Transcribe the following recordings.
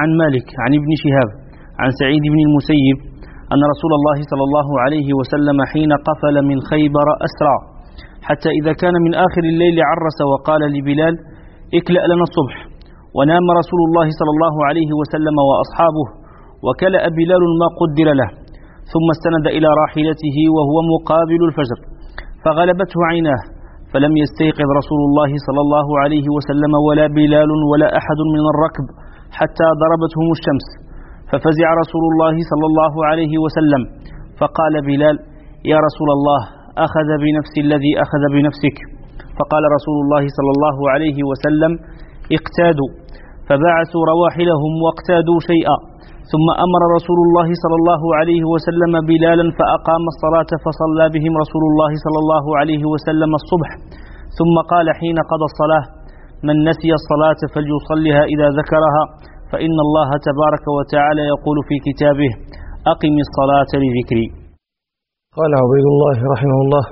عن مالك عن ابن شهاب عن سعيد بن المسيب أن رسول الله صلى الله عليه وسلم حين قفل من خيبر أسرع حتى إذا كان من آخر الليل عرس وقال لبلال اكلأ لنا الصبح، ونام رسول الله صلى الله عليه وسلم وأصحابه، وكلأ بلال ما قدر له، ثم استند إلى راحلته وهو مقابل الفجر، فغلبته عيناه، فلم يستيقظ رسول الله صلى الله عليه وسلم ولا بلال ولا أحد من الركب حتى ضربتهم الشمس، ففزع رسول الله صلى الله عليه وسلم، فقال بلال يا رسول الله أخذ بنفس الذي أخذ بنفسك، فقال رسول الله صلى الله عليه وسلم اقتادوا، فبعثوا رواحلهم واقتادوا شيئا، ثم أمر رسول الله صلى الله عليه وسلم بلالا فأقام الصلاة، فصلى بهم رسول الله صلى الله عليه وسلم الصبح، ثم قال حين قضى الصلاة من نسي الصلاة فليصلها إذا ذكرها، فإن الله تبارك وتعالى يقول في كتابه أقم الصلاة لذكري. قال عبيد الله رحمه الله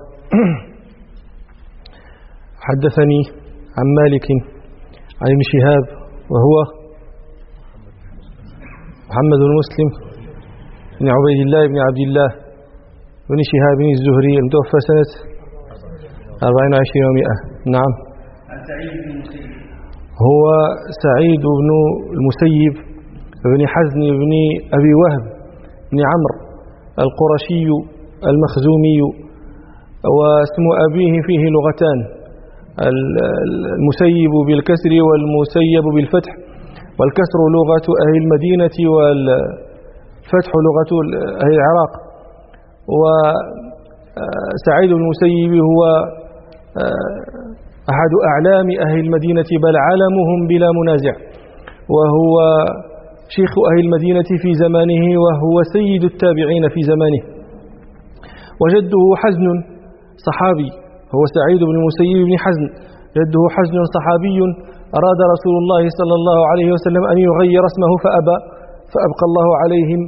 حدثني عن مالك عن ابن شهاب وهو محمد بن مسلم بن عبيد الله بن عبد الله بن شهاب الزهري المتوفى سنة 24 و100. نعم. هو سعيد بن المسيب بن حزن بن أبي وهب بن عمرو القرشي المخزومي، واسم أبيه فيه لغتان، المسيب بالكسر والمسيب بالفتح، والكسر لغة أهل المدينة والفتح لغة أهل العراق. وسعيد بن المسيب هو أحد أعلام أهل المدينة بل علمهم بلا منازع، وهو شيخ أهل المدينة في زمانه، وهو سيد التابعين في زمانه. وجده حزن صحابي، هو سعيد بن المسيب بن حزن، جده حزن صحابي، أراد رسول الله صلى الله عليه وسلم أن يغير اسمه فأبى، فأبقى الله عليهم.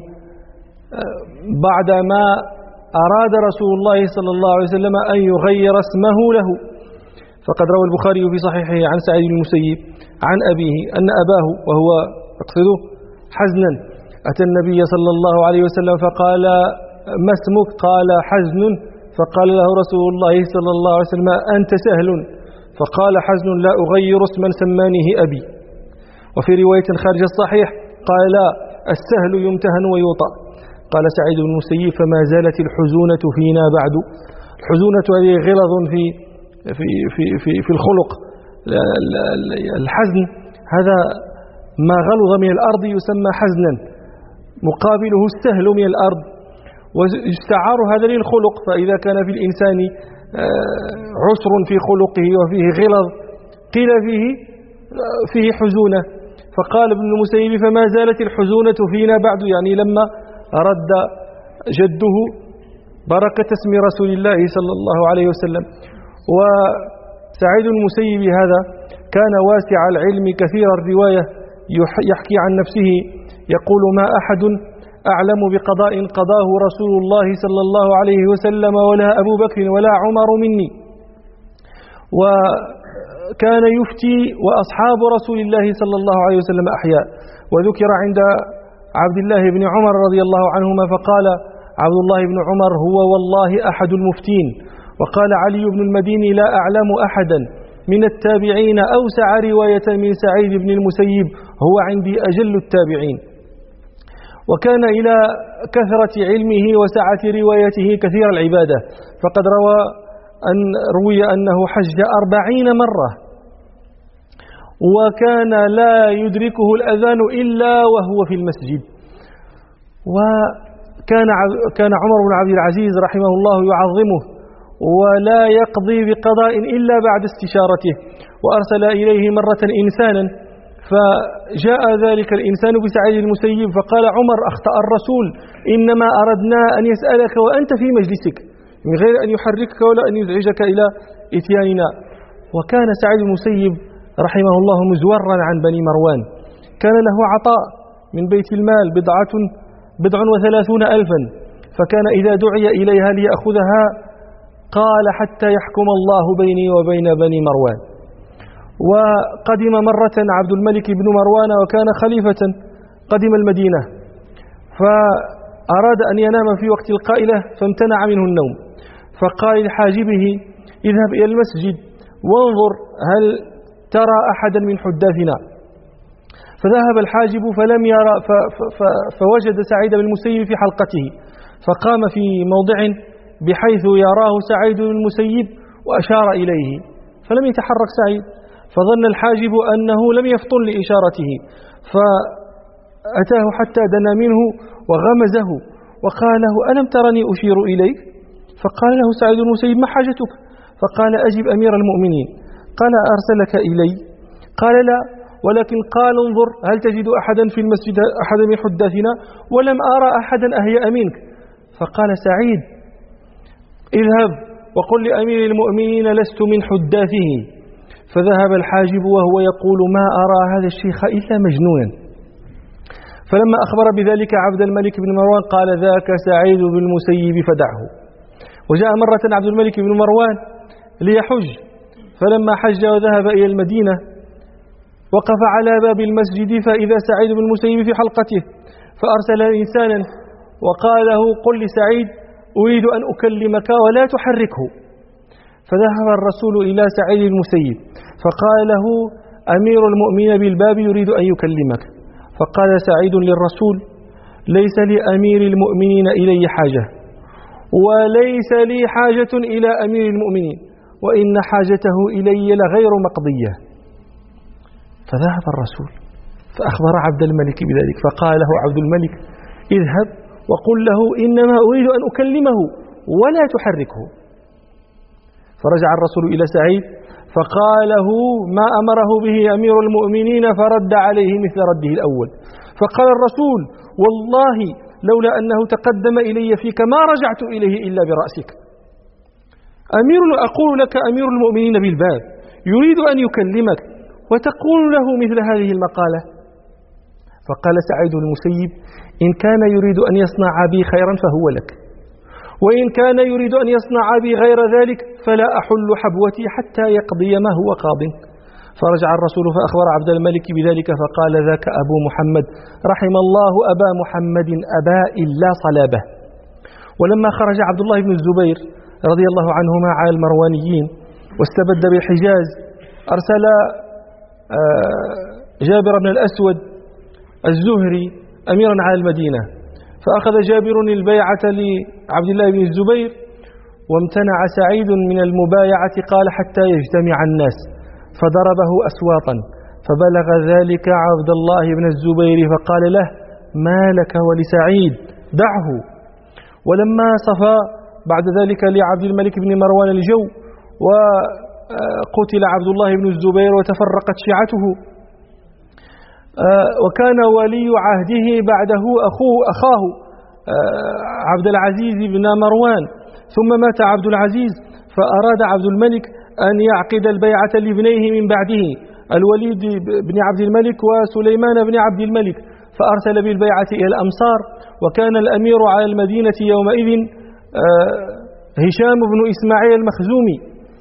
بعدما أراد رسول الله صلى الله عليه وسلم أن يغير اسمه له، فقد روى البخاري في صحيحه عن سعيد بن المسيب عن أبيه أن أباه وهو يقصده حزنا أتى النبي صلى الله عليه وسلم فقال ما اسمك؟ قال حزن، فقال له رسول الله صلى الله عليه وسلم أنت سهل، فقال حزن لا أغير اسما سمانه أبي. وفي رواية خارج الصحيح قال لا السهل يمتهن ويوطأ. قال سعيد بن المسيب فما زالت الحزونة فينا بعد. الحزونة هذه غلظ في الخلق. الحزن هذا ما غلظ من الأرض يسمى حزنا، مقابله السهل من الأرض، ويستعار هذا للخلق. فإذا كان في الإنسان عسر في خلقه وفيه غلظ قيل فيه حزونة. فقال ابن المسيب فما زالت الحزونة فينا بعد، يعني لما رد جده بركة اسم رسول الله صلى الله عليه وسلم. وسعيد المسيب هذا كان واسع العلم كثير الرواية، يحكي عن نفسه يقول ما أحد أعلم بقضاء قضاه رسول الله صلى الله عليه وسلم ولا أبو بكر ولا عمر مني. وكان يفتي وأصحاب رسول الله صلى الله عليه وسلم أحياء. وذكر عند عبد الله بن عمر رضي الله عنهما فقال عبد الله بن عمر هو والله أحد المفتين. وقال علي بن المديني لا أعلم أحدا من التابعين أوسع رواية من سعيد بن المسيب، هو عندي أجل التابعين. وكان إلى كثرة علمه وسعة روايته كثير العبادة، فقد روي أنه حج 40 مرة، وكان لا يدركه الأذان إلا وهو في المسجد. وكان عمر بن عبد العزيز رحمه الله يعظمه ولا يقضي بقضاء إلا بعد استشارته، وأرسل إليه مرة إنسانا، فجاء ذلك الإنسان بسعيد المسيب فقال عمر أخطأ الرسول، إنما أردنا أن يسألك وأنت في مجلسك من غير أن يحركك ولا أن يزعجك إلى إتياننا. وكان سعيد المسيب رحمه الله مزورا عن بني مروان، كان له عطاء من بيت المال 37,000، فكان إذا دعي إليها ليأخذها قال حتى يحكم الله بيني وبين بني مروان. وقدم مرة عبد الملك بن مروان وكان خليفة قدم المدينة فأراد أن ينام في وقت القائلة فامتنع منه النوم، فقال لحاجبه اذهب إلى المسجد وانظر هل ترى أحدا من حداثنا. فذهب الحاجب فلم يرى فوجد سعيد بن المسيب في حلقته، فقام في موضع بحيث يراه سعيد بن المسيب وأشار إليه، فلم يتحرك سعيد، فظن الحاجب أنه لم يفطن لإشارته، فأتاه حتى دنا منه وغمزه وقال له ألم ترني أشير إليك؟ فقال له سعيد بن المسيب ما حاجتك؟ فقال أجب أمير المؤمنين. قال أرسلك إلي؟ قال لا، ولكن قال انظر هل تجد أحدا في المسجد أحدا من حداثنا؟ ولم أرى أحدا أهيأ منك. فقال سعيد اذهب وقل لأمير المؤمنين لست من حداثه. فذهب الحاجب وهو يقول ما أرى هذا الشيخ إلا مجنونا. فلما أخبر بذلك عبد الملك بن مروان قال ذاك سعيد بن المسيب فدعه. وجاء مرة عبد الملك بن مروان ليحج، فلما حج وذهب إلى المدينة وقف على باب المسجد فإذا سعيد بن المسيب في حلقته، فأرسل إنسانا وقال له قل لسعيد أريد أن أكلمك ولا تحركه. فذهب الرسول إلى سعيد المسيب فقال له أمير المؤمنين بالباب يريد أن يكلمك. فقال سعيد للرسول ليس لأمير المؤمنين إلي حاجة، وليس لي حاجة إلى أمير المؤمنين، وإن حاجته إلي لغير مقضية. فذهب الرسول فأخبر عبد الملك بذلك، فقال له عبد الملك اذهب وقل له إنما أريد أن أكلمه ولا تحركه. فرجع الرسول إلى سعيد فقاله ما أمره به أمير المؤمنين، فرد عليه مثل رده الأول. فقال الرسول والله لولا أنه تقدم إلي فيك ما رجعت إليه إلا برأسك. أقول لك أمير المؤمنين بالباب يريد أن يكلمك وتقول له مثل هذه المقالة. فقال سعيد المسيب إن كان يريد أن يصنع بي خيرا فهو لك، وإن كان يريد أن يصنع بي غير ذلك فلا أحل حبوتي حتى يقضي ما هو قاض. فرجع الرسول فأخبر عبد الملك بذلك فقال ذاك أبو محمد رحم الله أبا محمد أبا إلا صلابه. ولما خرج عبد الله بن الزبير رضي الله عنهما على المروانيين واستبد بالحجاز أرسل جابر بن الأسود الزهري أميرا على المدينة، فأخذ جابر البيعة لعبد الله بن الزبير وامتنع سعيد من المبايعة قال حتى يجتمع الناس، فضربه أسواطا، فبلغ ذلك عبد الله بن الزبير فقال له ما لك ولسعيد دعه. ولما صفى بعد ذلك لعبد الملك بن مروان الجو وقتل عبد الله بن الزبير وتفرقت شيعته، وكان ولي عهده بعده أخاه عبد العزيز بن مروان، ثم مات عبد العزيز فأراد عبد الملك أن يعقد البيعة لابنيه من بعده الوليد بن عبد الملك وسليمان بن عبد الملك، فأرسل بالبيعة إلى الأمصار، وكان الأمير على المدينة يومئذ هشام بن إسماعيل المخزومي،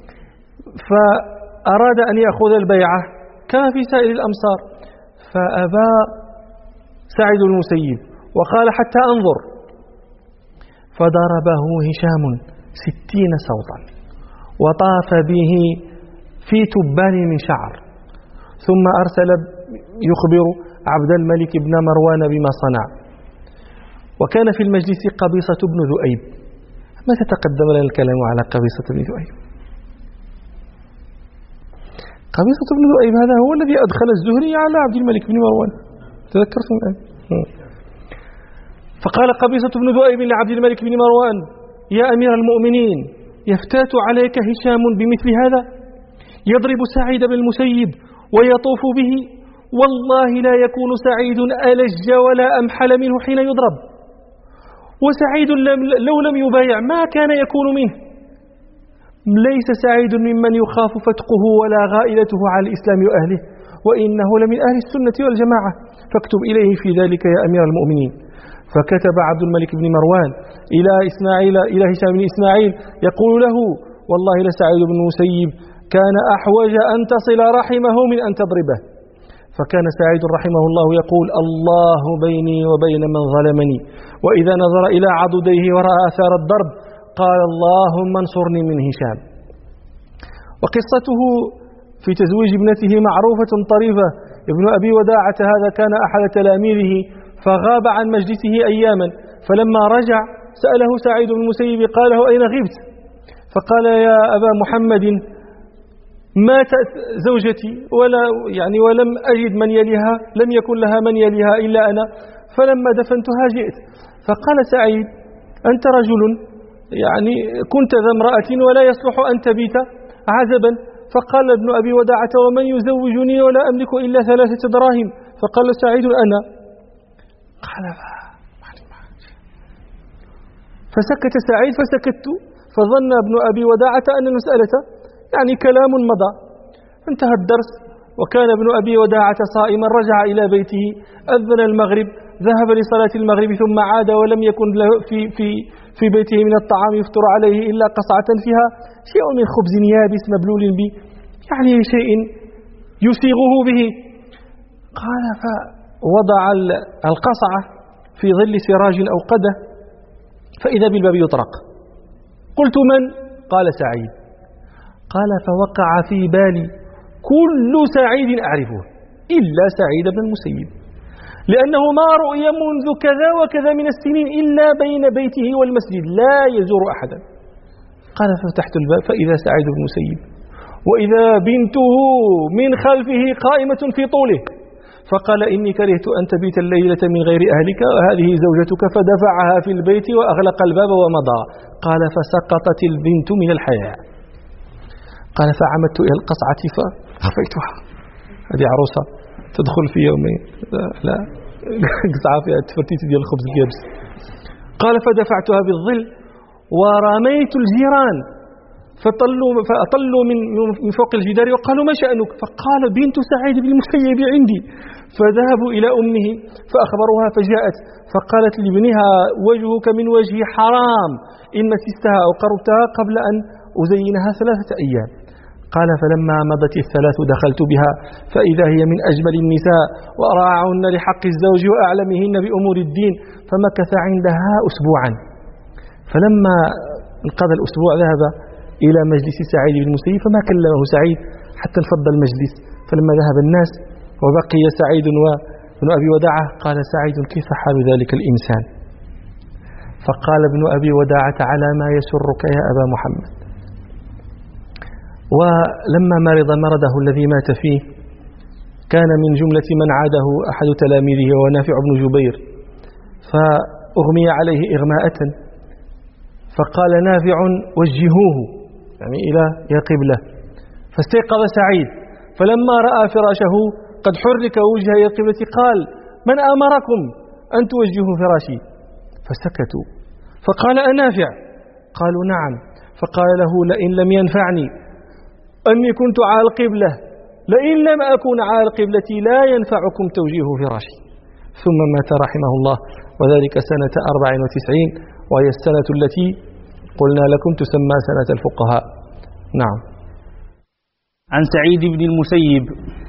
فأراد أن يأخذ البيعة كما في سائر الأمصار، فأبى سعيد المسيب وقال حتى أنظر، فضربه هشام 60 صوتا وطاف به في تبان من شعر، ثم أرسل يخبر عبد الملك بن مروان بما صنع. وكان في المجلس قبيصة بن ذؤيب. ما تتقدم لنا الكلام على قبيصة بن ذؤيب؟ قبيصة بن ذؤيب هذا هو الذي أدخل الزهري على عبد الملك بن مروان، تذكرتم الآن؟ فقال قبيصة بن ذؤيب لعبد الملك بن مروان يا أمير المؤمنين يفتات عليك هشام بمثل هذا، يضرب سعيد بن المسيب ويطوف به، والله لا يكون سعيد ألج ولا أمحل منه حين يضرب، وسعيد لو لم يبايع ما كان يكون منه، ليس سعيد ممن يخاف فتقه ولا غائلته على الإسلام وأهله، وإنه لمن أهل السنة والجماعة، فاكتب إليه في ذلك يا أمير المؤمنين. فكتب عبد الملك بن مروان إلى هشام بن إسماعيل يقول له والله لسعيد بن المسيب كان أحوج أن تصل رحمه من أن تضربه، فكان سعيد رحمه الله يقول: الله بيني وبين من ظلمني. وإذا نظر إلى عضديه ورأى آثار الضرب قال: اللهم انصرني من هشام. وقصته في تزويج ابنته معروفة طريفة. ابن أبي وداعة هذا كان أحد تلاميذه فغاب عن مجلسه أياما، فلما رجع سأله سعيد بن المسيب قال له: أين غبت؟ فقال: يا أبا محمد ماتت زوجتي ولم أجد من يليها، لم يكن لها من يليها إلا أنا، فلما دفنتها جئت. فقال سعيد: أنت رجل كنت ذا امرأة ولا يصلح أن تبيت عزبا. فقال ابن أبي وداعة: ومن يزوجني ولا أملك إلا 3 دراهم؟ فقال سعيد: أنا. قال: فسكت سعيد فسكت، فظن ابن أبي وداعة أن المسألة كلام مضى. انتهى الدرس وكان ابن أبي وداعة صائما، رجع إلى بيته، أذن المغرب، ذهب لصلاة المغرب ثم عاد، ولم يكن له في بيته من الطعام يفطر عليه إلا قصعة فيها شيء من خبز يابس مبلول به، شيء يسيغه به. قال: فوضع القصعة في ظل سراج أوقده، فإذا بالباب يطرق. قلت: من؟ قال: سعيد. قال: فوقع في بالي كل سعيد أعرفه إلا سعيد بن المسيب، لأنه ما رؤي منذ كذا وكذا من السنين إلا بين بيته والمسجد، لا يزور أحدا. قال: ففتحت الباب فإذا سعيد بن المسيب، وإذا بنته من خلفه قائمة في طوله. فقال: إني كرهت أن تبيت الليلة من غير أهلك، وهذه زوجتك. فدفعها في البيت وأغلق الباب ومضى. قال: فسقطت البنت من الحياء. قال: فعمدت إلى القصعة فأخفيتها. هذه عروسة تدخل في يومين، لا قصعة فيها تفتيت ديال الخبز اليابس. قال: فدفعتها بالظل ورميت الجيران فأطلوا من فوق الجدار وقالوا: ما شأنك؟ فقال: بنت سعيد بن المسيب عندي. فذهبوا إلى أمه فأخبروها، فجاءت فقالت لابنها: وجهك من وجه حرام، إن مسستها أو قربتها قبل أن أزينها 3 أيام. قال: فلما مضت 3 دخلت بها فإذا هي من أجمل النساء وأراعهن لحق الزوج وأعلمهن بأمور الدين. فمكث عندها أسبوعا. فلما انقضى الأسبوع ذهب إلى مجلس سعيد بن المسيب، فما كلمه سعيد حتى انفض المجلس. فلما ذهب الناس وبقي سعيد وابن أبي وداعة قال سعيد: كيف حال ذلك الإنسان؟ فقال ابن أبي وداعة: على ما يسرك يا أبا محمد. ولما مرض مرضه الذي مات فيه كان من جملة من عاده أحد تلاميذه ونافع بن جبير، فأغمي عليه إغماءة، فقال نافع: وجهوه إلى قبلة. فاستيقظ سعيد، فلما رأى فراشه قد حرك وجهه إلى القبلة قال: من أمركم أن توجهوا فراشي؟ فسكتوا. فقال: أنافع؟ قالوا: نعم. فقال له: لئن لم ينفعني أني كنت على القبلة، لئن لم أكن على القبلة لا ينفعكم توجيه فراشي. ثم مات رحمه الله، وذلك سنة 94، وهي السنة التي قلنا لكم تسمى سنة الفقهاء. نعم. عن سعيد بن المسيب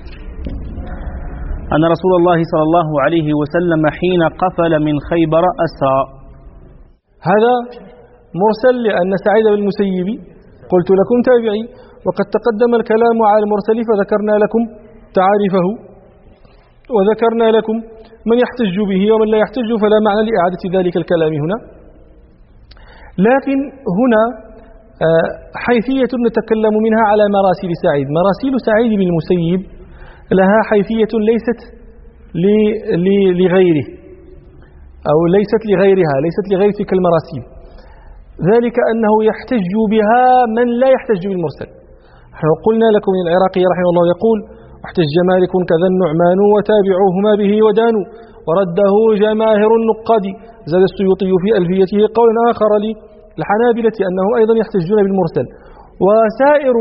أن رسول الله صلى الله عليه وسلم حين قفل من خيبر أسرى. هذا مرسل، لأن سعيد بن المسيب قلت لكم تابعي، وقد تقدم الكلام على المرسل فذكرنا لكم تعاريفه، وذكرنا لكم من يحتج به ومن لا يحتج، فلا معنى لإعادة ذلك الكلام هنا. لكن هنا حيثية نتكلم منها على مراسيل سعيد. مراسيل سعيد بن المسيب لها حيثية ليست لغيره، أو ليست لغيرها، ليست لغير تلك المراسيل، ذلك أنه يحتج بها من لا يحتج بالمرسل. قلنا لكم من العراقي رحمه الله يقول: احتج مالك كذا النعمان وتابعوهما به ودانوا، ورده جماهر النقاد. زاد السيوطي في ألفيته قول آخر للحنابلة أنهم أيضا يحتجون بالمرسل. وسائر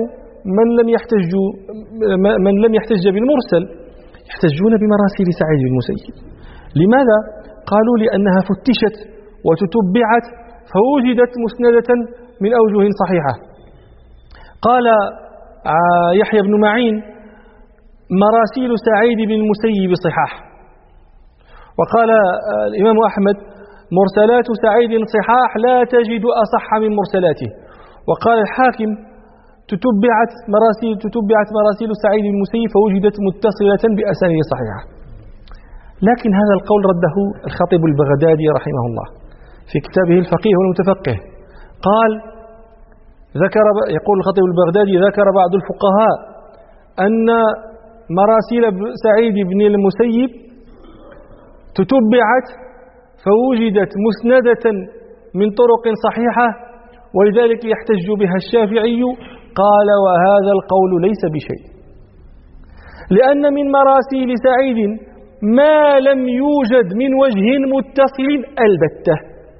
من لم يحتج بالمرسل يحتجون بمراسيل سعيد بن المسيب. لماذا؟ قالوا: لأنها فتشت وتتبعت فوجدت مسندة من أوجه صحيحة. قال يحيى بن معين: مراسيل سعيد بن المسيب صحاح. وقال الإمام أحمد مرسلات سعيد صحاح لا تجد أصح من مرسلاته. وقال الحاكم تتبعت مراسيل سعيد بن المسيب فوجدت متصلة بأسانيد صحيحة. لكن هذا القول رده الخطيب البغدادي رحمه الله في كتابه الفقيه والمتفقه. قال يقول الخطيب البغدادي ذكر بعض الفقهاء أن مراسيل سعيد بن المسيب تتبعت فوجدت مسندة من طرق صحيحة ولذلك يحتج بها الشافعي. قال وهذا القول ليس بشيء، لأن من مراسيل سعيد ما لم يوجد من وجه متصل البتة،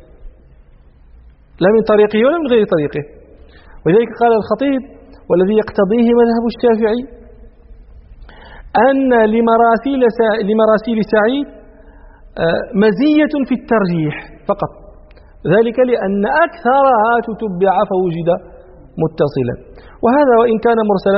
لا من طريقه ولا من غير طريقه. ولذلك قال الخطيب والذي يقتضيه مذهب الشافعي أن لمراسيل سعيد مزية في الترجيح فقط، ذلك لأن أكثرها تتبع فوجد متصلا. وهذا وإن كان مرسلا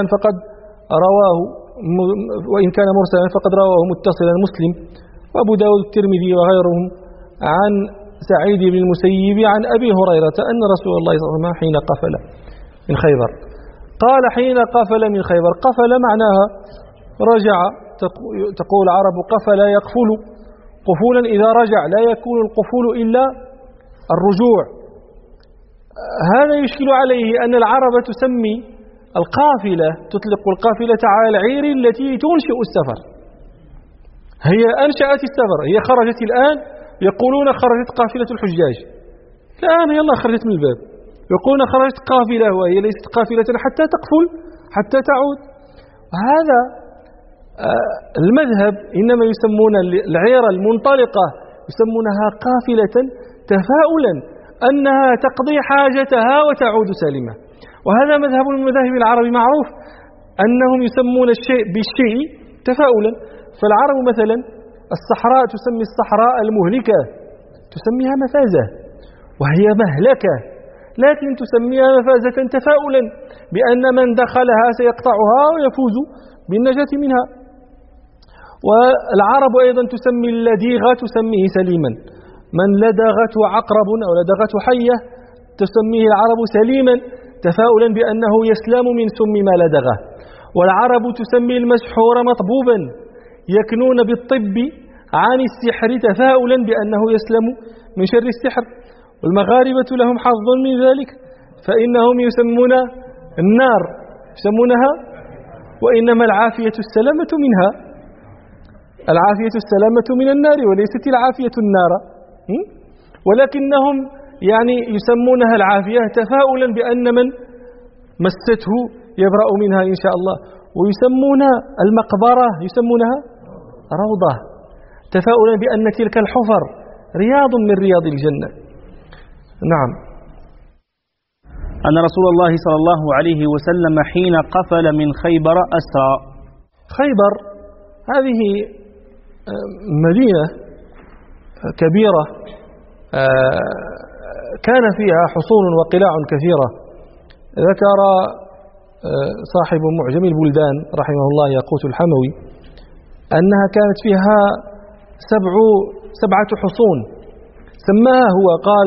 فقد رواه متصلا مسلم وأبو داود الترمذي وغيرهم عن سعيد بن المسيب عن أبي هريرة أن رسول الله صلى الله عليه وسلم حين قفل من خيبر قال حين قفل من خيبر. قفل معناها رجع، تقول العرب قفل يقفل قفولا إذا رجع، لا يكون القفول إلا الرجوع. هذا يشكل عليه أن العرب تسمي القافلة، تطلق القافلة على العير التي تنشئ السفر. هي أنشأت السفر، هي خرجت الآن، يقولون خرجت قافلة الحجاج، الآن يلا خرجت من الباب، يقولون خرجت قافلة وهي ليست قافلة حتى تقفل حتى تعود. هذا المذهب إنما يسمون العير المنطلقة يسمونها قافلة تفاؤلا أنها تقضي حاجتها وتعود سالمة. وهذا مذهب من مذاهب العرب معروف أنهم يسمون الشيء بالشيء تفاؤلا. فالعرب مثلا الصحراء تسمي الصحراء المهلكة تسميها مفازة وهي مهلكة، لكن تسميها مفازة تفاؤلا بأن من دخلها سيقطعها ويفوز بالنجاة منها. والعرب أيضا تسمي اللديغة تسميه سليما، من لدغته عقرب أو لدغته حية تسميه العرب سليما تفاؤلا بأنه يسلم من سم ما لدغه. والعرب تسمي المسحور مطبوبا يكنون بالطب عن السحر تفاؤلا بأنه يسلم من شر السحر. والمغاربة لهم حظ من ذلك فإنهم يسمون النار يسمونها وإنما العافية السلامة منها، العافية السلامة من النار وليست العافية النار، ولكنهم يعني يسمونها العافية تفاؤلا بأن من مسته يبرأ منها إن شاء الله. ويسمون المقبرة يسمونها روضة تفاؤلا بأن تلك الحفر رياض من رياض الجنة. نعم. أن رسول الله صلى الله عليه وسلم حين قفل من خيبر أسرى. خيبر هذه مدينة كبيرة كان فيها حصون وقلاع كثيرة. ذكر صاحب معجم البلدان رحمه الله ياقوت الحموي أنها كانت فيها 7 حصون سماها هو، قال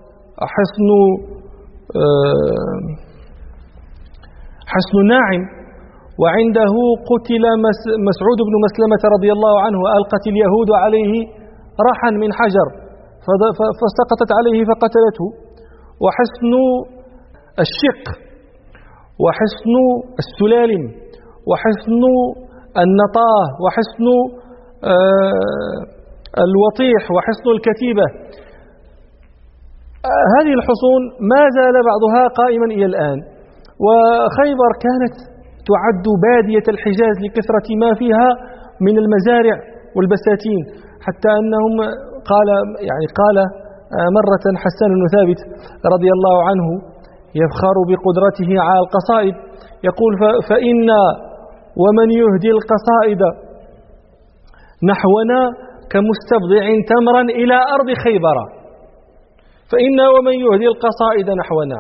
حصن ناعم، وعنده قتل مسعود بن مسلمة رضي الله عنه، ألقت اليهود عليه رحا من حجر فسقطت عليه فقتلته. وحصن الشق، وحصن السلالم، وحصن النطاه، وحصن الوطيح، وحصن الكتيبة. هذه الحصون ما زال بعضها قائما إلى الآن. وخيبر كانت تعد بادية الحجاز لكثرة ما فيها من المزارع والبساتين، حتى أنهم قال مرة حسان بن ثابت رضي الله عنه يفخر بقدرته على القصائد، يقول فإن ومن يهدي القصائد نحونا كمستبضع تمرا إلى أرض خيبر. فإن ومن يهدي القصائد نحونا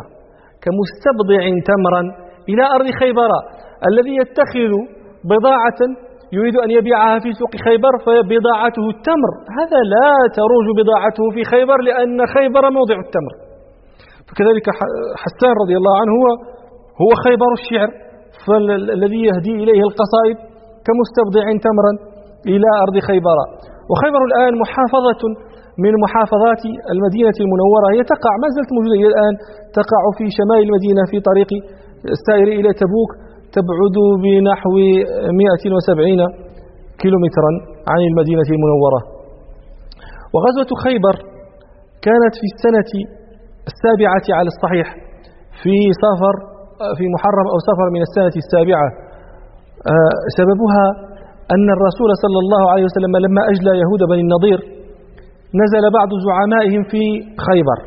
كمستبضع تمرا إلى أرض خيبر، الذي يتخذ بضاعة يريد أن يبيعها في سوق خيبر فبضاعته التمر، هذا لا تروج بضاعته في خيبر لأن خيبر موضع التمر. فكذلك حسان رضي الله عنه هو خيبر الشعر، فالذي يهدي إليه القصائد كمستبضع تمرا إلى أرض خيبر. وخيبر الآن محافظة من محافظات المدينة المنورة، هي تقع ما زالت موجودة إلى الآن، تقع في شمال المدينة في طريق السائر إلى تبوك، تبعد بنحو 170 كيلومترا عن المدينة المنورة. وغزوة خيبر كانت في السنة 7 على الصحيح، في محرم أو صفر من السنة 7. سببها أن الرسول صلى الله عليه وسلم لما أجلى يهود بني النضير نزل بعض زعمائهم في خيبر،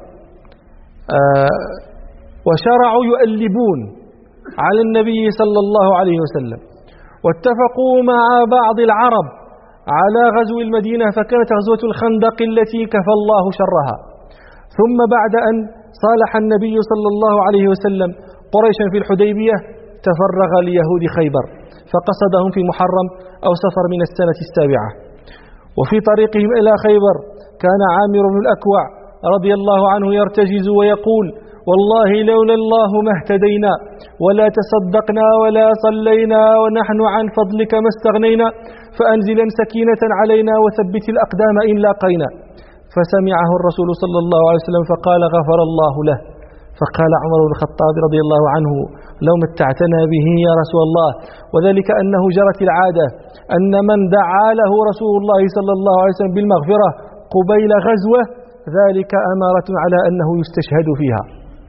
وشرعوا يؤلبون على النبي صلى الله عليه وسلم، واتفقوا مع بعض العرب على غزو المدينة، فكانت غزوة الخندق التي كفى الله شرها. ثم بعد أن صالح النبي صلى الله عليه وسلم قريشا في الحديبية تفرغ ليهود خيبر فقصدهم في محرم أو صفر من السنة 7. وفي طريقهم إلى خيبر كان عامر بن الأكوع رضي الله عنه يرتجز ويقول: والله لولا الله ما اهتدينا ولا تصدقنا ولا صلينا ونحن عن فضلك ما استغنينا، فأنزلا سكينة علينا وثبت الأقدام إن لاقينا. فسمعه الرسول صلى الله عليه وسلم فقال: غفر الله له. فقال عمر بن الخطاب رضي الله عنه: لو متعتنا به يا رسول الله. وذلك أنه جرت العادة أن من دعا له رسول الله صلى الله عليه وسلم بالمغفرة قبيل غزوة ذلك أمارة على أنه يستشهد فيها.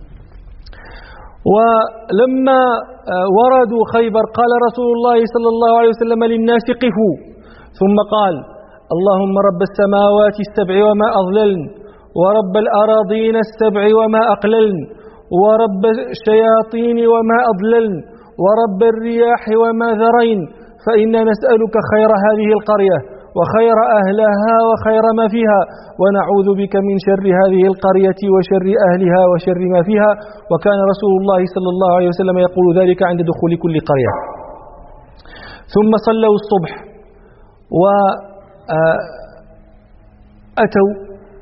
ولما وردوا خيبر قال رسول الله صلى الله عليه وسلم للناس: قفوا. ثم قال: اللهم رب السماوات السبع وما أضللن، ورب الأراضين السبع وما أقللن، ورب الشياطين وما أضللن، ورب الرياح وما ذرين، فإنا نسألك خير هذه القرية وخير أهلها وخير ما فيها، ونعوذ بك من شر هذه القرية وشر أهلها وشر ما فيها. وكان رسول الله صلى الله عليه وسلم يقول ذلك عند دخول كل قرية. ثم صلوا الصبح وأتوا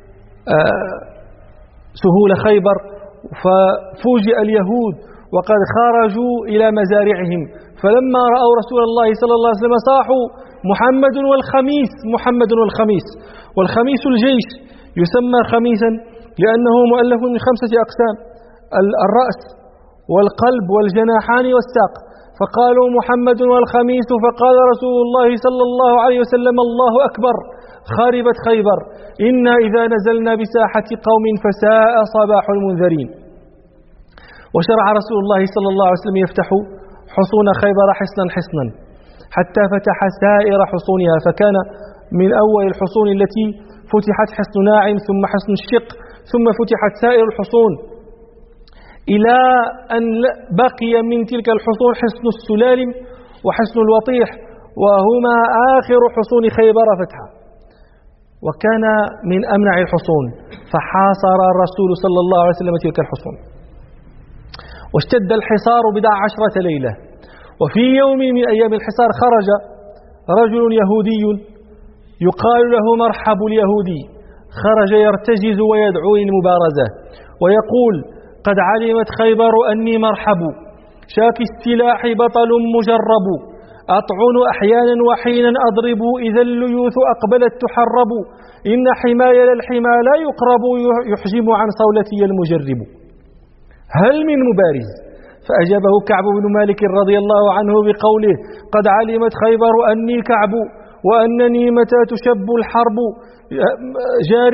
سهول خيبر، ففوجئ اليهود وقد خرجوا إلى مزارعهم، فلما رأوا رسول الله صلى الله عليه وسلم صاحوا: محمد والخميس، محمد والخميس. والخميس الجيش يسمى خميسا لأنه مؤلف من 5 أقسام: الرأس والقلب والجناحان والساق. فقالوا: محمد والخميس. فقال رسول الله صلى الله عليه وسلم: الله أكبر، خربت خيبر، إنا إذا نزلنا بساحة قوم فساء صباح المنذرين. وشرع رسول الله صلى الله عليه وسلم يفتح حصون خيبر حصنا حصنا حتى فتح سائر حصونها، فكان من أول الحصون التي فتحت حصن ناعم، ثم حصن الشق، ثم فتحت سائر الحصون، إلى أن بقي من تلك الحصون حصن السلالم وحصن الوطيح، وهما آخر حصون خيبر فتحا، وكان من أمنع الحصون. فحاصر الرسول صلى الله عليه وسلم تلك الحصون، واشتد الحصار 10 ليلة. وفي يوم من أيام الحصار خرج رجل يهودي يقال له مرحب اليهودي، خرج يرتجز ويدعو للمبارزة ويقول: قد علمت خيبر أني مرحب، شاك السلاح بطل مجرب، أطعن أحيانا وحينا أضرب، إذا الليوث أقبلت تحرب، إن حماي للحمى لا يقرب، يحجم عن صولتي المجرب، هل من مبارز؟ فأجابه كعب بن مالك رضي الله عنه بقوله: قد علمت خيبر أني كعب، وأنني متى تشب الحرب جار،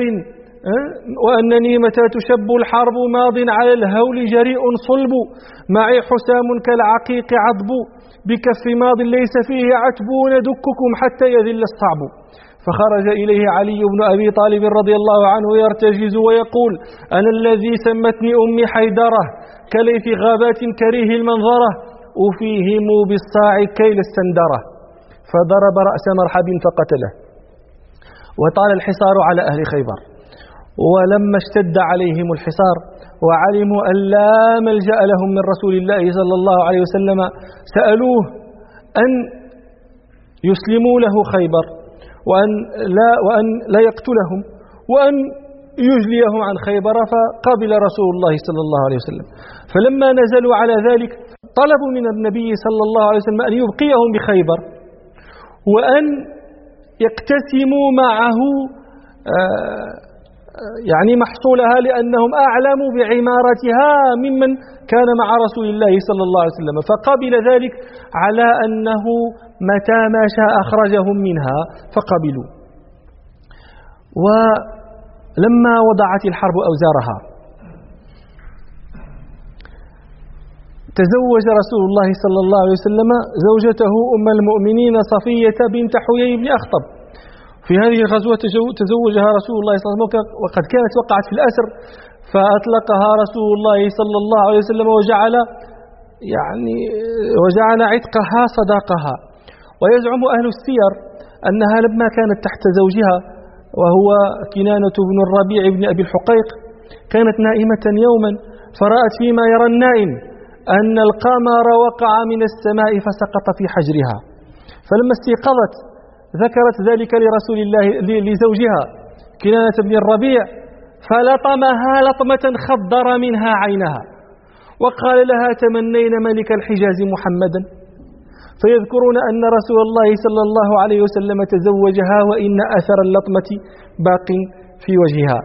وأنني متى تشب الحرب ماض على الهول جريء صلب، معي حسام كالعقيق عضب، بكف ماض ليس فيه عتب، ندككم حتى يذل الصعب. فخرج إليه علي بن أبي طالب رضي الله عنه يرتجز ويقول: أنا الذي سمتني أمي حيدرة، كليث غابات كريه المنظرة، أفيهم بالصاع كيل السندرة. فضرب رأس مرحب فقتله، وطال الحصار على أهل خيبر. ولما اشتد عليهم الحصار وعلموا أن لا ملجأ لهم من رسول الله صلى الله عليه وسلم، سألوه أن يسلموا له خيبر وأن لا يقتلهم وأن يجليهم عن خيبر، فقبل رسول الله صلى الله عليه وسلم. فلما نزلوا على ذلك طلبوا من النبي صلى الله عليه وسلم أن يبقيهم بخيبر وأن يقتسموا معه يعني محصولها، لأنهم أعلم بعمارتها ممن كان مع رسول الله صلى الله عليه وسلم. فقبل ذلك على أنه متى ما شاء أخرجهم منها فقبلوا. ولما وضعت الحرب أوزارها تزوج رسول الله صلى الله عليه وسلم زوجته أم المؤمنين صفية بنت حيي بن أخطب. في هذه الغزوة تزوجها رسول الله صلى الله عليه وسلم وقد كانت وقعت في الأسر، فأطلقها رسول الله صلى الله عليه وسلم وجعل عتقها صداقها. ويزعم أهل السير أنها لما كانت تحت زوجها وهو كنانة بن الربيع بن أبي الحقيق كانت نائمة يوما فرأت فيما يرى النائم أن القمر وقع من السماء فسقط في حجرها، فلما استيقظت ذكرت ذلك لرسول الله لزوجها كنانة بن الربيع، فلطمها لطمة خضر منها عينها وقال لها: تمنين ملك الحجاز محمدا. فيذكرون أن رسول الله صلى الله عليه وسلم تزوجها وإن أثر اللطمة باق في وجهها.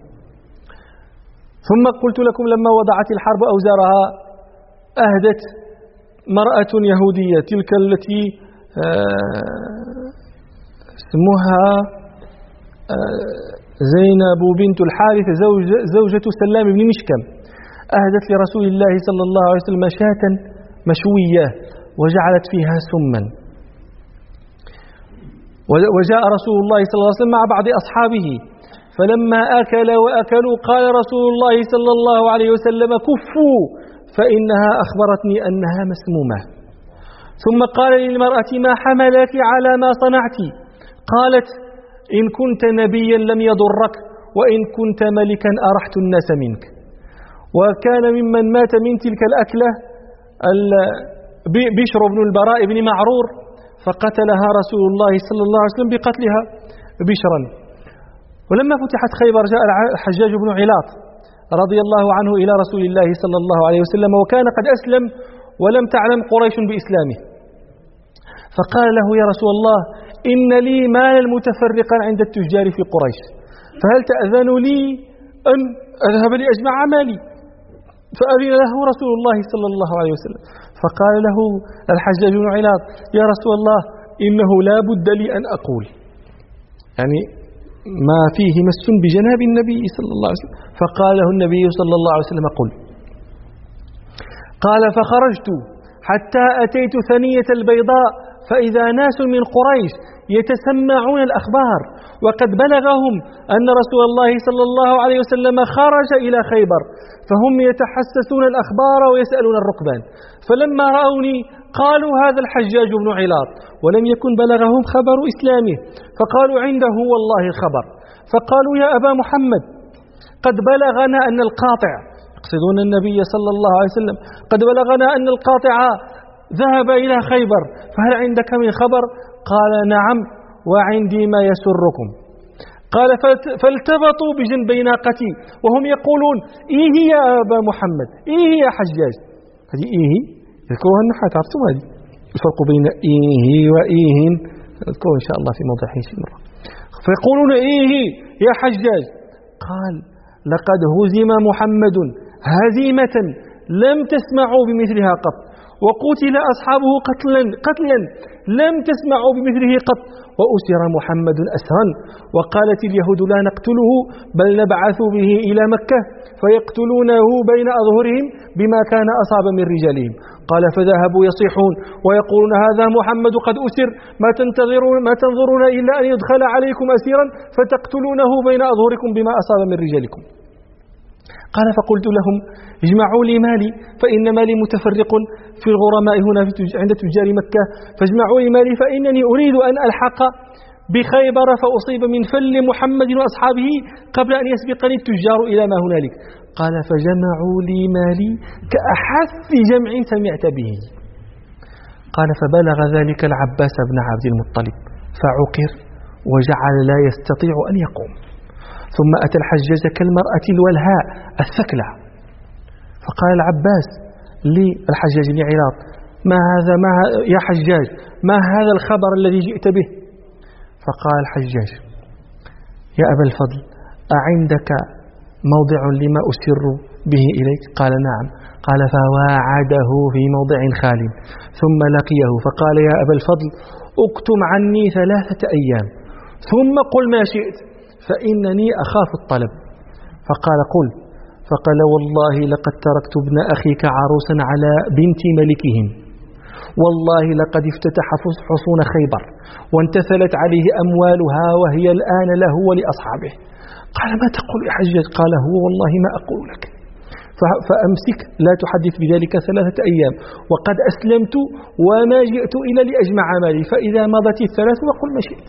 ثم قلت لكم لما وضعت الحرب أوزارها أهدت مرأة يهودية تلك التي اسمها زينب بنت الحارث زوجة سلام بن مشكم، أهدت لرسول الله صلى الله عليه وسلم شاة مشوية وجعلت فيها سما. وجاء رسول الله صلى الله عليه وسلم مع بعض أصحابه، فلما وأكلوا قال رسول الله صلى الله عليه وسلم: كفوا فإنها أخبرتني أنها مسمومة. ثم قال للمرأة: ما حملك على ما صنعت؟ قالت: إن كنت نبيا لم يضرك، وإن كنت ملكا أرحت الناس منك. وكان ممن مات من تلك الأكلة بشر بن البراء بن معرور، فقتلها رسول الله صلى الله عليه وسلم بقتلها بشرا. ولما فتحت خيبر جاء الحجاج بن علاط رضي الله عنه إلى رسول الله صلى الله عليه وسلم، وكان قد أسلم ولم تعلم قريش بإسلامه، فقال له: يا رسول الله، إن لي مالا متفرقا عند التجار في قريش، فهل تأذن لي أن أذهب لأجمع مالي؟ فأذن له رسول الله صلى الله عليه وسلم، فقال له الحجاج بن علاط: يا رسول الله، إنه لا بد لي أن أقول، يعني ما فيه مس بجناب النبي صلى الله عليه وسلم. فقال له النبي صلى الله عليه وسلم: قل. قال: فخرجت حتى أتيت ثنية البيضاء، فإذا ناس من قريش يتسمعون الأخبار، وقد بلغهم أن رسول الله صلى الله عليه وسلم خرج إلى خيبر، فهم يتحسسون الأخبار ويسألون الركبان. فلما رأوني قالوا: هذا الحجاج بن علاط، ولم يكن بلغهم خبر إسلامه، فقالوا: عنده والله خبر. فقالوا: يا أبا محمد، قد بلغنا أن القاطع، يقصدون النبي صلى الله عليه وسلم، قد بلغنا أن القاطع ذهب إلى خيبر، فهل عندك من خبر؟ قال: نعم، وعندي ما يسركم. قال: فالتبطوا بجنبي ناقتي وهم يقولون: إيه يا أبا محمد، إيه يا حجاج. هذه إيه يذكرها النحاة، عرفتم هذه الفرق بين إيه وإيه، نذكره إن شاء الله في موضع شيء مرة. فيقولون: إيه يا حجاج. قال: لقد هزم محمد هزيمة لم تسمعوا بمثلها قط، وقتل أصحابه قتلا لم تسمعوا بمثله قط، وأسر محمد أسرا، وقالت اليهود: لا نقتله بل نبعث به إلى مكة فيقتلونه بين أظهرهم بما كان أصاب من رجالهم. قال: فذهبوا يصيحون ويقولون: هذا محمد قد أسر، ما تنظرون إلا أن يدخل عليكم أسيرا فتقتلونه بين أظهركم بما أصاب من رجالكم. قال: فقلت لهم: اجمعوا لي مالي، فإن مالي متفرق في الغرماء هنا عند تجار مكة، فاجمعوا لي مالي، فإنني أريد أن ألحق بخيبر فأصيب من فل محمد وأصحابه قبل أن يسبقني التجار إلى ما هنالك. قال: فجمعوا لي مالي كأحث جمع سمعت به. قال فبلغ ذلك العباس بن عبد المطلب فعقر وجعل لا يستطيع أن يقوم، ثم أتى الحجاج كالمرأة الولهاء الثكلى، فقال العباس للحجاج بن عياض ما هذا يا حجاج ما هذا الخبر الذي جئت به؟ فقال الحجاج يا أبا الفضل أعندك موضع لما أسر به إليك؟ قال نعم. قال فواعده في موضع خال، ثم لقيه فقال يا أبا الفضل اكتم عني 3 أيام ثم قل ما شئت فإنني أخاف الطلب. فقال قل. فقال والله لقد تركت ابن أخيك عروسا على بنت ملكهم، والله لقد افتتح حصون خيبر وانتثلت عليه أموالها وهي الآن له ولأصحابه. قال ما تقول يا حجاج؟ قال هو والله ما أقول لك، فأمسك لا تحدث بذلك 3 أيام، وقد أسلمت وما جئت إلى لأجمع مالي، فإذا مضت 3 وقل ما شئت.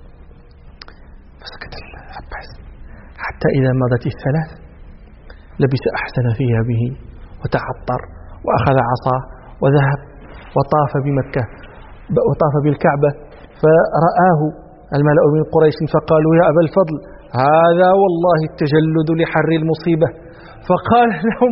فسكت العباس حتى إذا مضت 3 لبس أحسن ثيابه وتعطر وأخذ عصاه وذهب وطاف بمكة وطاف بالكعبة، فرآه الملأ من قريش فقالوا يا أبا الفضل هذا والله التجلد لحر المصيبة. فقال لهم